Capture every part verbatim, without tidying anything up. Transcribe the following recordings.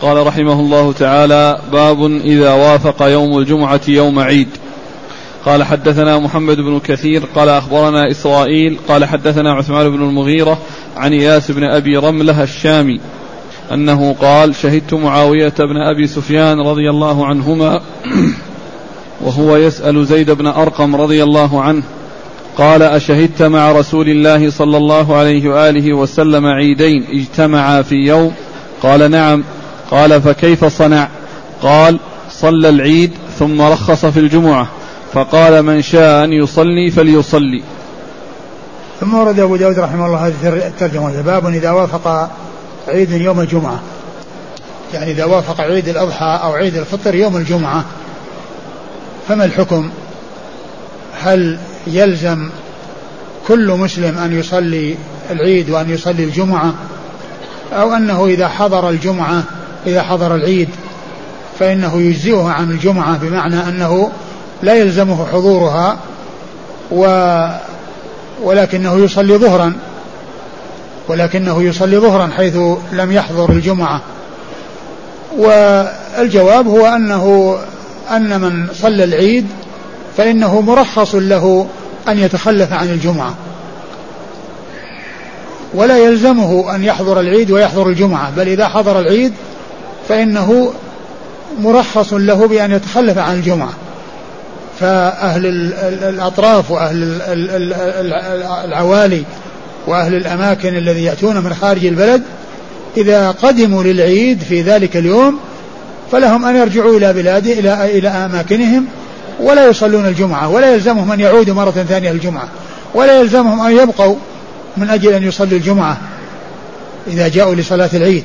قال رحمه الله تعالى: باب إذا وافق يوم الجمعة يوم عيد. قال حدثنا محمد بن كثير قال أخبرنا إسرائيل قال حدثنا عثمان بن المغيرة عن إياس بن أبي رملة الشامي أنه قال: شهدت معاوية بن أبي سفيان رضي الله عنهما وهو يسأل زيد بن أرقم رضي الله عنه قال: أشهدت مع رسول الله صلى الله عليه وآله وسلم عيدين اجتمعا في يوم؟ قال: نعم. قال: فكيف صنع؟ قال: صلى العيد ثم رخص في الجمعة فقال: من شاء أن يصلي فليصلي. ثم ورد أبو داود رحمه الله هذه الترجمة: باب إذا وافق عيد يوم الجمعة، يعني إذا وافق عيد الأضحى أو عيد الفطر يوم الجمعة فما الحكم؟ هل يلزم كل مسلم أن يصلي العيد وأن يصلي الجمعة، أو أنه إذا حضر الجمعة إذا حضر العيد فإنه يجزئه عن الجمعة، بمعنى أنه لا يلزمه حضورها و ولكنه يصلي ظهرا ولكنه يصلي ظهرا حيث لم يحضر الجمعة؟ والجواب هو أنه أن من صلى العيد فإنه مرخص له أن يتخلف عن الجمعة، ولا يلزمه أن يحضر العيد ويحضر الجمعة، بل إذا حضر العيد فإنه مرخص له بأن يتخلف عن الجمعة. فأهل الأطراف وأهل العوالي وأهل الأماكن الذي يأتون من خارج البلد إذا قدموا للعيد في ذلك اليوم فلهم أن يرجعوا إلى بلاده إلى إلى أماكنهم ولا يصلون الجمعة، ولا يلزمهم أن يعودوا مرة ثانية الجمعة، ولا يلزمهم أن يبقوا من أجل أن يصلوا الجمعة إذا جاءوا لصلاة العيد،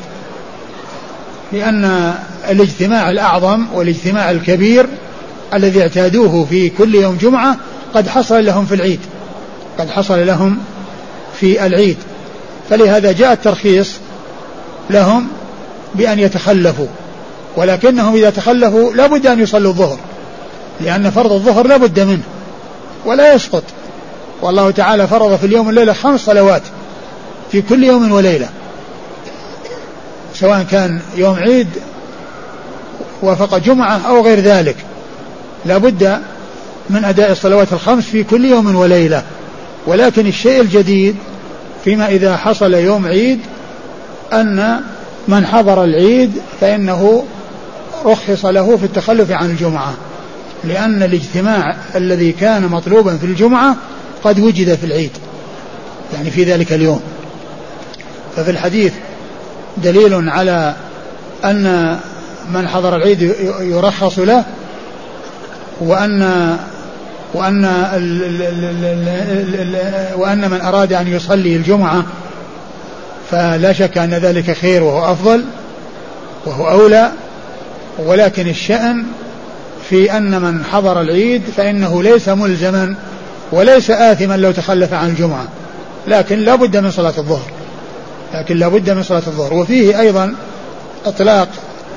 لأن الاجتماع الأعظم والاجتماع الكبير الذي اعتادوه في كل يوم جمعة قد حصل لهم في العيد قد حصل لهم في العيد فلهذا جاء الترخيص لهم بأن يتخلفوا، ولكنهم إذا تخلفوا لا بد أن يصلوا الظهر، لأن فرض الظهر لا بد منه ولا يسقط، والله تعالى فرض في اليوم والليلة خمس صلوات في كل يوم وليلة، سواء كان يوم عيد وافق جمعة أو غير ذلك، لا بد من أداء الصلوات الخمس في كل يوم وليلة. ولكن الشيء الجديد فيما إذا حصل يوم عيد أن من حضر العيد فإنه رخص له في التخلف عن الجمعة، لأن الاجتماع الذي كان مطلوبا في الجمعة قد وجد في العيد، يعني في ذلك اليوم. ففي الحديث دليل على أن من حضر العيد يرخص له، وأن وأن وأن من أراد أن يصلي الجمعة فلا شك أن ذلك خير وهو أفضل وهو أولى، ولكن الشأن في أن من حضر العيد فإنه ليس ملزما وليس آثما لو تخلف عن الجمعة، لكن لا بد من صلاة الظهر لكن لا بد من صلاة الظهر. وفيه أيضا إطلاق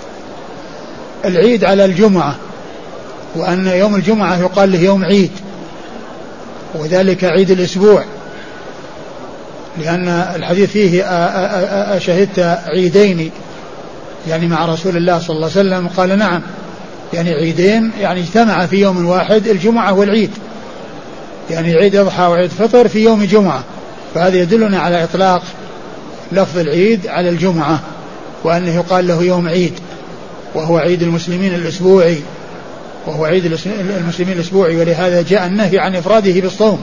العيد على الجمعة، وأن يوم الجمعة يقال له يوم عيد، وذلك عيد الأسبوع، لأن الحديث فيه أشهدت عيدين يعني مع رسول الله صلى الله عليه وسلم؟ قال: نعم، يعني عيدين يعني اجتمع في يوم واحد، الجمعة والعيد، يعني عيد أضحى وعيد فطر في يوم جمعة، فهذا يدلنا على إطلاق لفظ العيد على الجمعة، وأنه يقال له يوم عيد، وهو عيد المسلمين الأسبوعي وهو عيد المسلمين الأسبوعي ولهذا جاء النهي عن إفراده بالصوم،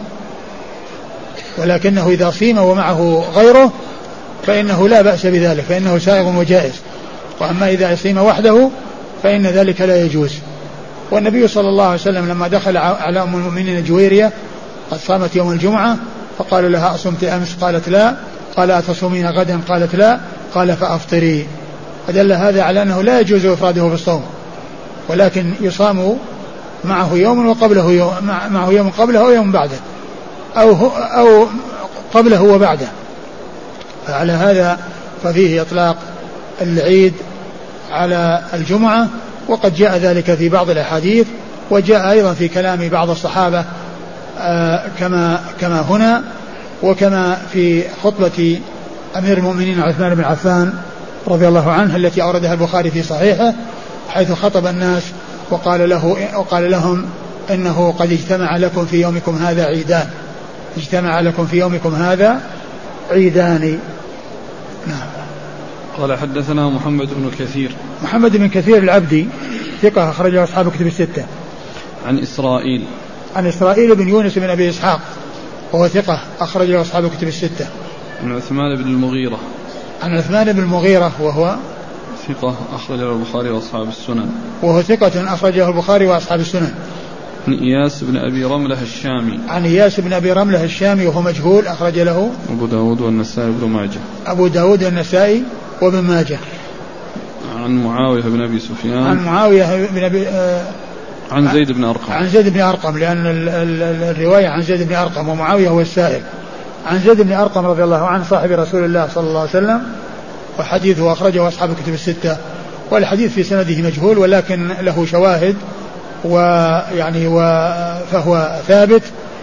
ولكنه إذا صيم ومعه غيره فإنه لا بأس بذلك، فإنه سائغ وجائز. وأما إذا صيم وحده فإن ذلك لا يجوز. والنبي صلى الله عليه وسلم لما دخل على أم المؤمنين جويرية قد صامت يوم الجمعة فقالوا لها: أصمت أمس؟ قالت: لا. قال: أتصومين غدا؟ قالت: لا. قال: فأفطري. فدل هذا على أنه لا يجوز إفراده بالصوم، ولكن يصام معه يوم وقبله يوم، معه يوم قبله أو يوم بعده أو, أو قبله وبعده. فعلى هذا ففيه إطلاق العيد على الجمعة، وقد جاء ذلك في بعض الأحاديث، وجاء أيضا في كلام بعض الصحابة كما كما هنا، وكما في خطبة أمير المؤمنين عثمان بن عفان رضي الله عنه التي أوردها البخاري في صحيحه حيث خطب الناس وقال, له وقال لهم إنه قد اجتمع لكم في يومكم هذا عيدان اجتمع لكم في يومكم هذا عيدان. نعم. قال حدثنا محمد بن كثير. محمد بن كثير العبدي ثقة أخرجه أصحاب كتب الستة. عن إسرائيل. عن إسرائيل بن يونس بن أبي إسحاق وهو ثقة أخرجه أصحاب كتب الستة. عن عثمان بن المغيرة. عن عثمان بن المغيرة وهو ثقة أخرجه البخاري وأصحاب السنن. وهو ثقة أخرجه البخاري وأصحاب السنن. عن إياس بن أبي رملة الشامي. عن إياس بن أبي رملة الشامي وهو مجهول أخرج له أبو داود والنسائي بن ماجه. أبو داود والنسائي وابن ماجه. عن معاوية بن أبي سفيان. عن معاوية بن أبي آه عن زيد بن أرقم. عن زيد بن أرقم لأن ال ال ال الرواية عن زيد بن أرقم ومعاوية هو السائل. عن زيد بن أرقم رضي الله عنه صاحب رسول الله صلى الله عليه وسلم وحديثه أخرجه أصحاب الكتب الستة والحديث في سنده مجهول ولكن له شواهد ويعني فهو ثابت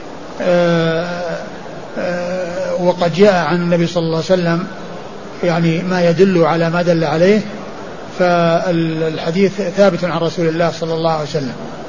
وقد جاء عن النبي صلى الله عليه وسلم يعني ما يدل على ما دل عليه فالحديث ثابت عن رسول الله صلى الله عليه وسلم.